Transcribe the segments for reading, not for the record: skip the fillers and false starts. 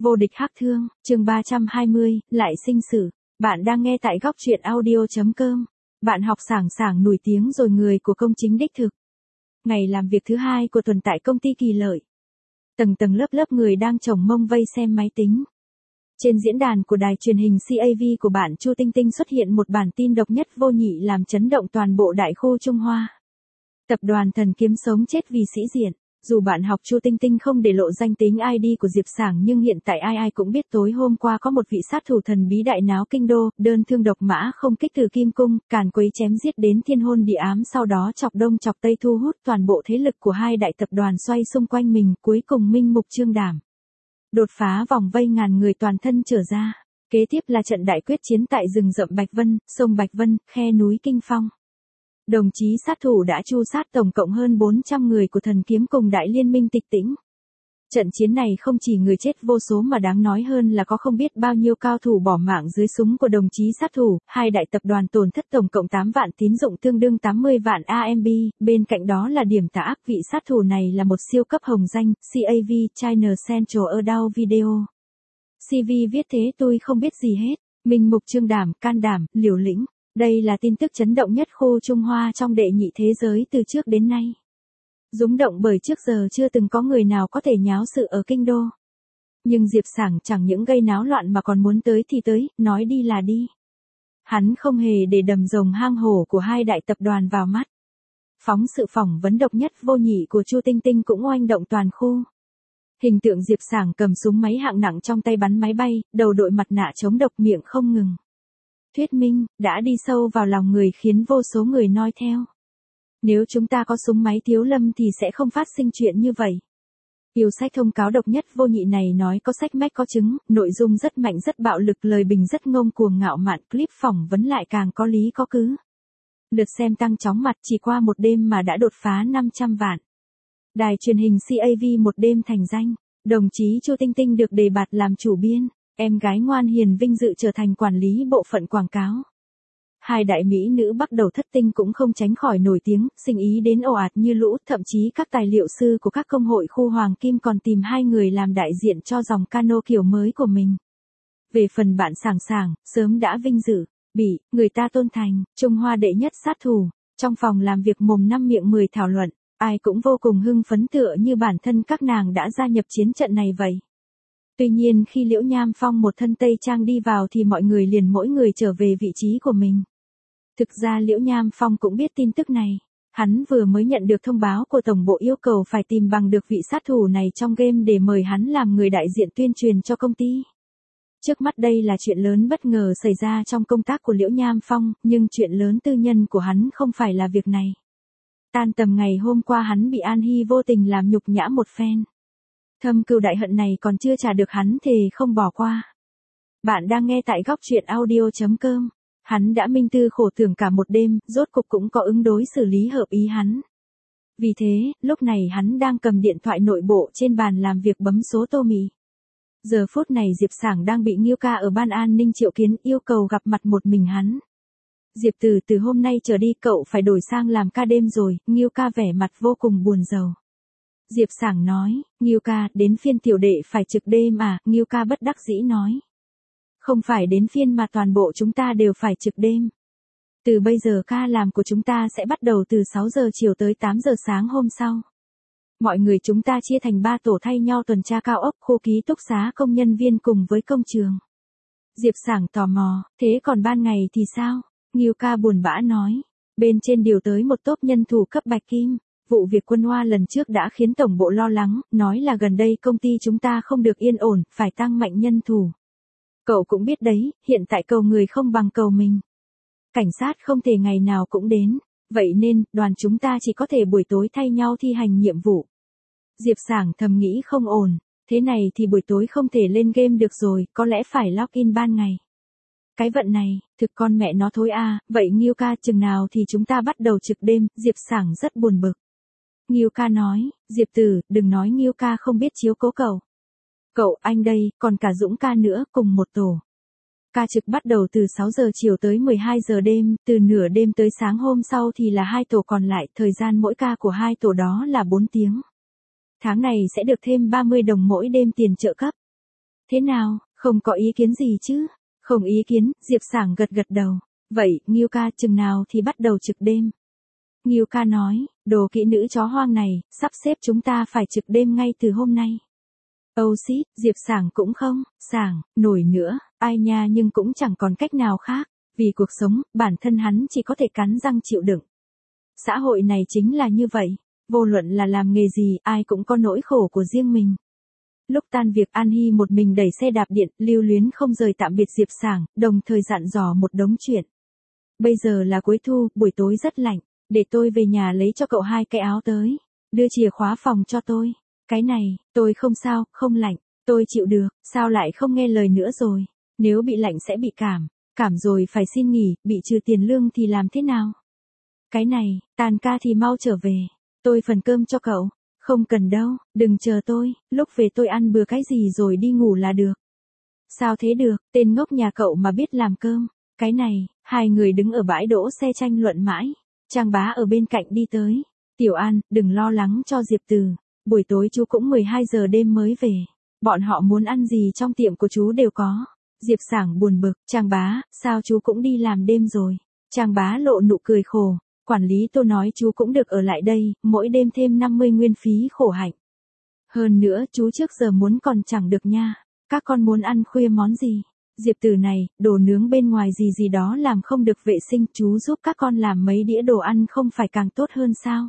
Vô địch hắc thương, chương 320, lại sinh sử. Bạn đang nghe tại góc truyện audio.com. Bạn học sảng sảng nổi tiếng rồi, người của công chính đích thực. Ngày làm việc thứ hai của tuần tại công ty Kỳ Lợi. Tầng tầng lớp lớp người đang chồng mông vây xem máy tính. Trên diễn đàn của đài truyền hình CAV của bạn Chu Tinh Tinh xuất hiện một bản tin độc nhất vô nhị làm chấn động toàn bộ đại khu Trung Hoa. Tập đoàn Thần Kiếm sống chết vì sĩ diện. Dù bạn học Chu Tinh Tinh không để lộ danh tính ID của Diệp Sảng, nhưng hiện tại ai ai cũng biết tối hôm qua có một vị sát thủ thần bí đại náo kinh đô, đơn thương độc mã không kích từ Kim Cung, càn quấy chém giết đến thiên hôn địa ám, sau đó chọc đông chọc tây, thu hút toàn bộ thế lực của hai đại tập đoàn xoay xung quanh mình, cuối cùng minh mục trương đảm. Đột phá vòng vây ngàn người toàn thân trở ra. Kế tiếp là trận đại quyết chiến tại rừng rậm Bạch Vân, sông Bạch Vân, khe núi Kinh Phong. Đồng chí sát thủ đã tru sát tổng cộng hơn 400 người của Thần Kiếm cùng Đại Liên Minh Tịch Tĩnh. Trận chiến này không chỉ người chết vô số mà đáng nói hơn là có không biết bao nhiêu cao thủ bỏ mạng dưới súng của đồng chí sát thủ, hai đại tập đoàn tổn thất tổng cộng 8 vạn tín dụng tương đương 80 vạn AMB, bên cạnh đó là điểm tà ác, vị sát thủ này là một siêu cấp hồng danh, CAV, China Central ở đau video. CV viết thế tôi không biết gì hết, minh mục trương đảm, can đảm, liều lĩnh. Đây là tin tức chấn động nhất khu Trung Hoa trong đệ nhị thế giới từ trước đến nay. Rúng động bởi trước giờ chưa từng có người nào có thể nháo sự ở kinh đô. Nhưng Diệp Sảng chẳng những gây náo loạn mà còn muốn tới thì tới, nói đi là đi. Hắn không hề để đầm rồng hang hổ của hai đại tập đoàn vào mắt. Phóng sự phỏng vấn độc nhất vô nhị của Chu Tinh Tinh cũng oanh động toàn khu. Hình tượng Diệp Sảng cầm súng máy hạng nặng trong tay bắn máy bay, đầu đội mặt nạ chống độc, miệng không ngừng thuyết minh, đã đi sâu vào lòng người khiến vô số người noi theo. Nếu chúng ta có súng máy Thiếu Lâm thì sẽ không phát sinh chuyện như vậy. Yêu sách thông cáo độc nhất vô nhị này nói có sách mách có chứng, nội dung rất mạnh rất bạo lực, lời bình rất ngông cuồng ngạo mạn, clip phỏng vấn lại càng có lý có cứ. Lượt xem tăng chóng mặt, chỉ qua một đêm mà đã đột phá 500 vạn. Đài truyền hình CAV một đêm thành danh, đồng chí Chu Tinh Tinh được đề bạt làm chủ biên. Em gái ngoan hiền vinh dự trở thành quản lý bộ phận quảng cáo. Hai đại mỹ nữ bắt đầu thất tinh cũng không tránh khỏi nổi tiếng, sinh ý đến ồ ạt như lũ, thậm chí các tài liệu sư của các công hội khu Hoàng Kim còn tìm hai người làm đại diện cho dòng cano kiểu mới của mình. Về phần bạn Sảng Sảng, sớm đã vinh dự, bị người ta tôn thành, Trung Hoa đệ nhất sát thủ. Trong phòng làm việc mồm năm miệng 10 thảo luận, ai cũng vô cùng hưng phấn tựa như bản thân các nàng đã gia nhập chiến trận này vậy. Tuy nhiên khi Liễu Nham Phong một thân tây trang đi vào thì mọi người liền mỗi người trở về vị trí của mình. Thực ra Liễu Nham Phong cũng biết tin tức này. Hắn vừa mới nhận được thông báo của Tổng bộ yêu cầu phải tìm bằng được vị sát thủ này trong game để mời hắn làm người đại diện tuyên truyền cho công ty. Trước mắt đây là chuyện lớn bất ngờ xảy ra trong công tác của Liễu Nham Phong, nhưng chuyện lớn tư nhân của hắn không phải là việc này. Tan tầm ngày hôm qua hắn bị An Hy vô tình làm nhục nhã một phen. Thâm cừu đại hận này còn chưa trả được, hắn thề không bỏ qua. Bạn đang nghe tại góc truyện audio.com. Hắn đã minh tư khổ tưởng cả một đêm, rốt cục cũng có ứng đối xử lý hợp ý hắn. Vì thế, lúc này hắn đang cầm điện thoại nội bộ trên bàn làm việc bấm số tô mì. Giờ phút này Diệp Sảng đang bị Nghiêu Ca ở ban an ninh triệu kiến, yêu cầu gặp mặt một mình hắn. Diệp từ hôm nay trở đi cậu phải đổi sang làm ca đêm rồi, Nghiêu Ca vẻ mặt vô cùng buồn rầu. Diệp Sảng nói, Nghiêu Ca, đến phiên tiểu đệ phải trực đêm à, Nghiêu Ca bất đắc dĩ nói. Không phải đến phiên mà toàn bộ chúng ta đều phải trực đêm. Từ bây giờ ca làm của chúng ta sẽ bắt đầu từ 6 giờ chiều tới 8 giờ sáng hôm sau. Mọi người chúng ta chia thành 3 tổ thay nhau tuần tra cao ốc, khu ký túc xá công nhân viên cùng với công trường. Diệp Sảng tò mò, thế còn ban ngày thì sao? Nghiêu Ca buồn bã nói, bên trên điều tới một tốp nhân thủ cấp bạch kim. Vụ việc Quân Hoa lần trước đã khiến tổng bộ lo lắng, nói là gần đây công ty chúng ta không được yên ổn, phải tăng mạnh nhân thủ. Cậu cũng biết đấy, hiện tại cầu người không bằng cầu mình. Cảnh sát không thể ngày nào cũng đến, vậy nên, đoàn chúng ta chỉ có thể buổi tối thay nhau thi hành nhiệm vụ. Diệp Sảng thầm nghĩ không ổn, thế này thì buổi tối không thể lên game được rồi, có lẽ phải login ban ngày. Cái vận này, thực con mẹ nó thối a, vậy Nghiêu Ca chừng nào thì chúng ta bắt đầu trực đêm, Diệp Sảng rất buồn bực. Nghiêu Ca nói, Diệp đừng nói Nghiêu Ca không biết chiếu cố cậu. Cậu, anh đây, còn cả Dũng ca nữa, cùng một tổ. Ca trực bắt đầu từ 6 giờ chiều tới 12 giờ đêm, từ nửa đêm tới sáng hôm sau thì là 2 tổ còn lại, thời gian mỗi ca của 2 tổ đó là 4 tiếng. Tháng này sẽ được thêm 30 đồng mỗi đêm tiền trợ cấp. Thế nào, không có ý kiến gì chứ? Không ý kiến, Diệp Sảng gật gật đầu. Vậy, Ngưu ca chừng nào thì bắt đầu trực đêm? Ngưu ca nói, đồ kỹ nữ chó hoang này, sắp xếp chúng ta phải trực đêm ngay từ hôm nay. Âu xít, Diệp Sảng cũng không, Sảng, nổi nữa, ai nha nhưng cũng chẳng còn cách nào khác. Vì cuộc sống, bản thân hắn chỉ có thể cắn răng chịu đựng. Xã hội này chính là như vậy, vô luận là làm nghề gì, ai cũng có nỗi khổ của riêng mình. Lúc tan việc An Hi một mình đẩy xe đạp điện, lưu luyến không rời tạm biệt Diệp Sảng, đồng thời dặn dò một đống chuyện. Bây giờ là cuối thu, buổi tối rất lạnh, để tôi về nhà lấy cho cậu 2 cái áo tới. Đưa chìa khóa phòng cho tôi. Cái này, tôi không sao, không lạnh, tôi chịu được, sao lại không nghe lời nữa rồi. Nếu bị lạnh sẽ bị cảm rồi phải xin nghỉ, bị trừ tiền lương thì làm thế nào? Cái này, tan ca thì mau trở về, tôi phần cơm cho cậu. Không cần đâu, đừng chờ tôi, lúc về tôi ăn bừa cái gì rồi đi ngủ là được. Sao thế được, tên ngốc nhà cậu mà biết làm cơm. Cái này, hai người đứng ở bãi đỗ xe tranh luận mãi. Trang Bá ở bên cạnh đi tới. Tiểu An, đừng lo lắng cho Diệp Từ. Buổi tối chú cũng 12 giờ đêm mới về. Bọn họ muốn ăn gì trong tiệm của chú đều có. Diệp Sảng buồn bực, Trang Bá, sao chú cũng đi làm đêm rồi? Trang Bá lộ nụ cười khổ. Quản lý tôi nói chú cũng được ở lại đây, mỗi đêm thêm 50 nguyên phí khổ hạnh. Hơn nữa chú trước giờ muốn còn chẳng được nha. Các con muốn ăn khuya món gì? Diệp Từ này, đồ nướng bên ngoài gì đó làm không được vệ sinh, chú giúp các con làm mấy đĩa đồ ăn không phải càng tốt hơn sao?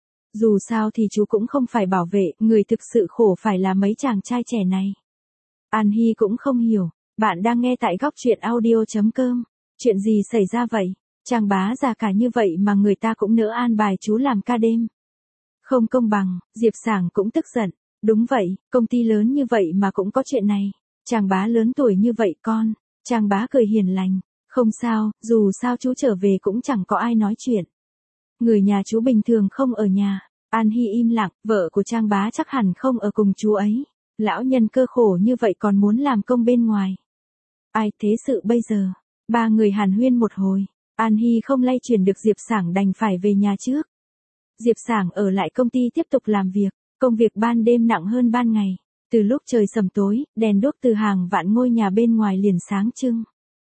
Dù sao thì chú cũng không phải bảo vệ, người thực sự khổ phải là mấy chàng trai trẻ này. An Hi cũng không hiểu, bạn đang nghe tại góc truyện audio.com. Chuyện gì xảy ra vậy? Trang Bá già cả như vậy mà người ta cũng nỡ an bài chú làm ca đêm. Không công bằng, Diệp Sảng cũng tức giận. Đúng vậy, công ty lớn như vậy mà cũng có chuyện này. Trang Bá lớn tuổi như vậy con. Trang Bá cười hiền lành. Không sao, dù sao chú trở về cũng chẳng có ai nói chuyện. Người nhà chú bình thường không ở nhà. An Hi im lặng, vợ của Trang Bá chắc hẳn không ở cùng chú ấy. Lão nhân cơ khổ như vậy còn muốn làm công bên ngoài. Ai thế sự bây giờ? Ba người hàn huyên một hồi. An Hi không lay chuyển được Diệp Sảng đành phải về nhà trước. Diệp Sảng ở lại công ty tiếp tục làm việc. Công việc ban đêm nặng hơn ban ngày. Từ lúc trời sầm tối, đèn đuốc từ hàng vạn ngôi nhà bên ngoài liền sáng trưng.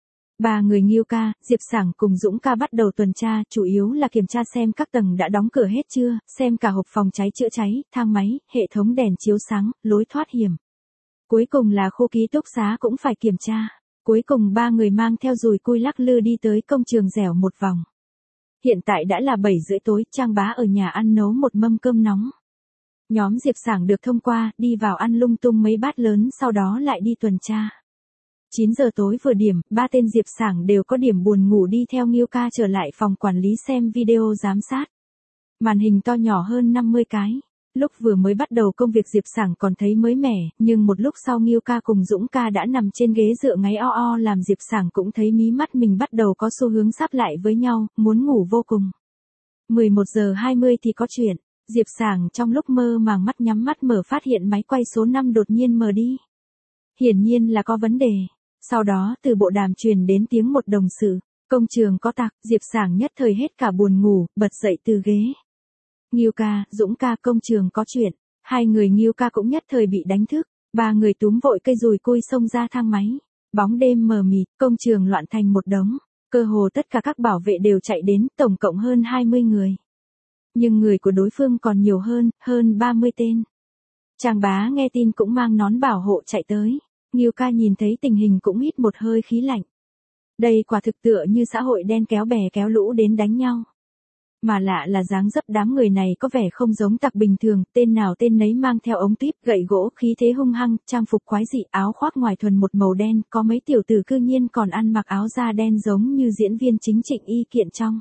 Ba người Ngưu ca, Diệp Sảng cùng Dũng ca bắt đầu tuần tra, chủ yếu là kiểm tra xem các tầng đã đóng cửa hết chưa, xem cả hộp phòng cháy chữa cháy, thang máy, hệ thống đèn chiếu sáng, lối thoát hiểm. Cuối cùng là khu ký túc xá cũng phải kiểm tra. Cuối cùng ba người mang theo dùi cui lắc lư đi tới công trường dẻo một vòng. Hiện tại đã là 7 rưỡi tối, Trang Bá ở nhà ăn nấu một mâm cơm nóng. Nhóm Diệp Sảng được thông qua, đi vào ăn lung tung mấy bát lớn sau đó lại đi tuần tra. 9 giờ tối vừa điểm, ba tên Diệp Sảng đều có điểm buồn ngủ đi theo Ngưu ca trở lại phòng quản lý xem video giám sát. Màn hình to nhỏ hơn 50 cái. Lúc vừa mới bắt đầu công việc Diệp Sảng còn thấy mới mẻ, nhưng một lúc sau Ngưu ca cùng Dũng ca đã nằm trên ghế dựa ngáy o làm Diệp Sảng cũng thấy mí mắt mình bắt đầu có xu hướng sáp lại với nhau, muốn ngủ vô cùng. 11 giờ 20 thì có chuyện. Diệp Sảng trong lúc mơ màng mắt nhắm mắt mở phát hiện máy quay số 5 đột nhiên mờ đi. Hiển nhiên là có vấn đề. Sau đó từ bộ đàm truyền đến tiếng một đồng sự. Công trường có tặc, Diệp Sảng nhất thời hết cả buồn ngủ, bật dậy từ ghế. Ngưu ca, Dũng ca, công trường có chuyện. Hai người Ngưu ca cũng nhất thời bị đánh thức. Ba người túm vội cây dùi cui xông ra thang máy. Bóng đêm mờ mịt, công trường loạn thành một đống. Cơ hồ tất cả các bảo vệ đều chạy đến, tổng cộng hơn 20 người. Nhưng người của đối phương còn nhiều hơn 30 tên. Trang Bá nghe tin cũng mang nón bảo hộ chạy tới. Ngưu ca nhìn thấy tình hình cũng hít một hơi khí lạnh. Đây quả thực tựa như xã hội đen kéo bè kéo lũ đến đánh nhau. Mà lạ là dáng dấp đám người này có vẻ không giống tặc bình thường, tên nào tên nấy mang theo ống tuyếp, gậy gỗ, khí thế hung hăng, trang phục quái dị, áo khoác ngoài thuần một màu đen, có mấy tiểu tử cư nhiên còn ăn mặc áo da đen giống như diễn viên chính Trịnh Y Kiện trong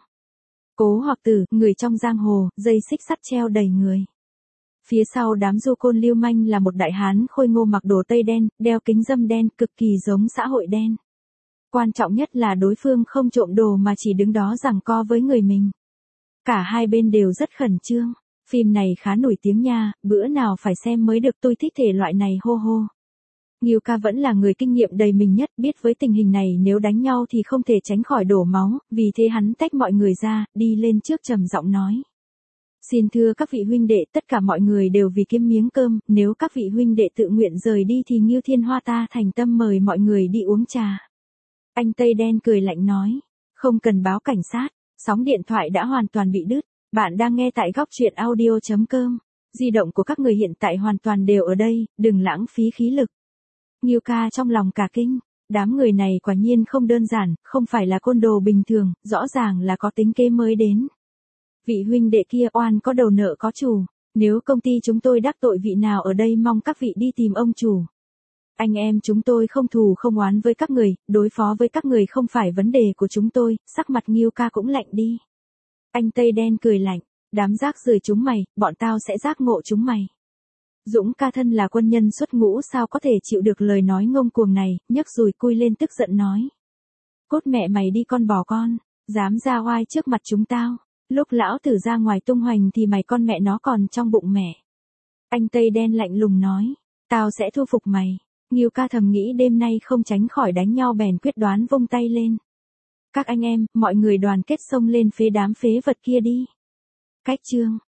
Cố Hoặc Tử, người trong giang hồ, dây xích sắt treo đầy người. Phía sau đám du côn lưu manh là một đại hán khôi ngô mặc đồ tây đen, đeo kính râm đen, cực kỳ giống xã hội đen. Quan trọng nhất là đối phương không trộm đồ mà chỉ đứng đó giằng co với người mình. Cả hai bên đều rất khẩn trương. Phim này khá nổi tiếng nha, bữa nào phải xem mới được, tôi thích thể loại này hô hô. Ngưu ca vẫn là người kinh nghiệm đầy mình nhất, biết với tình hình này nếu đánh nhau thì không thể tránh khỏi đổ máu, vì thế hắn tách mọi người ra, đi lên trước trầm giọng nói. Xin thưa các vị huynh đệ, tất cả mọi người đều vì kiếm miếng cơm, nếu các vị huynh đệ tự nguyện rời đi thì Ngưu Thiên Hoa ta thành tâm mời mọi người đi uống trà. Anh Tây Đen cười lạnh nói, không cần báo cảnh sát, sóng điện thoại đã hoàn toàn bị đứt. Bạn đang nghe tại góc truyện audio.com. Di động của các người hiện tại hoàn toàn đều ở đây, đừng lãng phí khí lực. Ngưu ca trong lòng cả kinh, đám người này quả nhiên không đơn giản, không phải là côn đồ bình thường, rõ ràng là có tính kế mới đến. Vị huynh đệ kia oan có đầu nợ có chủ, nếu công ty chúng tôi đắc tội vị nào ở đây mong các vị đi tìm ông chủ. Anh em chúng tôi không thù không oán với các người, đối phó với các người không phải vấn đề của chúng tôi, sắc mặt Ngưu ca cũng lạnh đi. Anh Tây Đen cười lạnh, đám rác rưởi chúng mày, bọn tao sẽ giác ngộ chúng mày. Dũng ca thân là quân nhân xuất ngũ sao có thể chịu được lời nói ngông cuồng này, nhấc dùi cui lên tức giận nói. Cốt mẹ mày đi con bò con, dám ra oai trước mặt chúng tao, lúc lão tử ra ngoài tung hoành thì mày con mẹ nó còn trong bụng mẹ. Anh Tây Đen lạnh lùng nói, tao sẽ thu phục mày. Ngưu ca thầm nghĩ đêm nay không tránh khỏi đánh nhau bèn quyết đoán vung tay lên. Các anh em, mọi người đoàn kết xông lên phế đám phế vật kia đi. Cách chương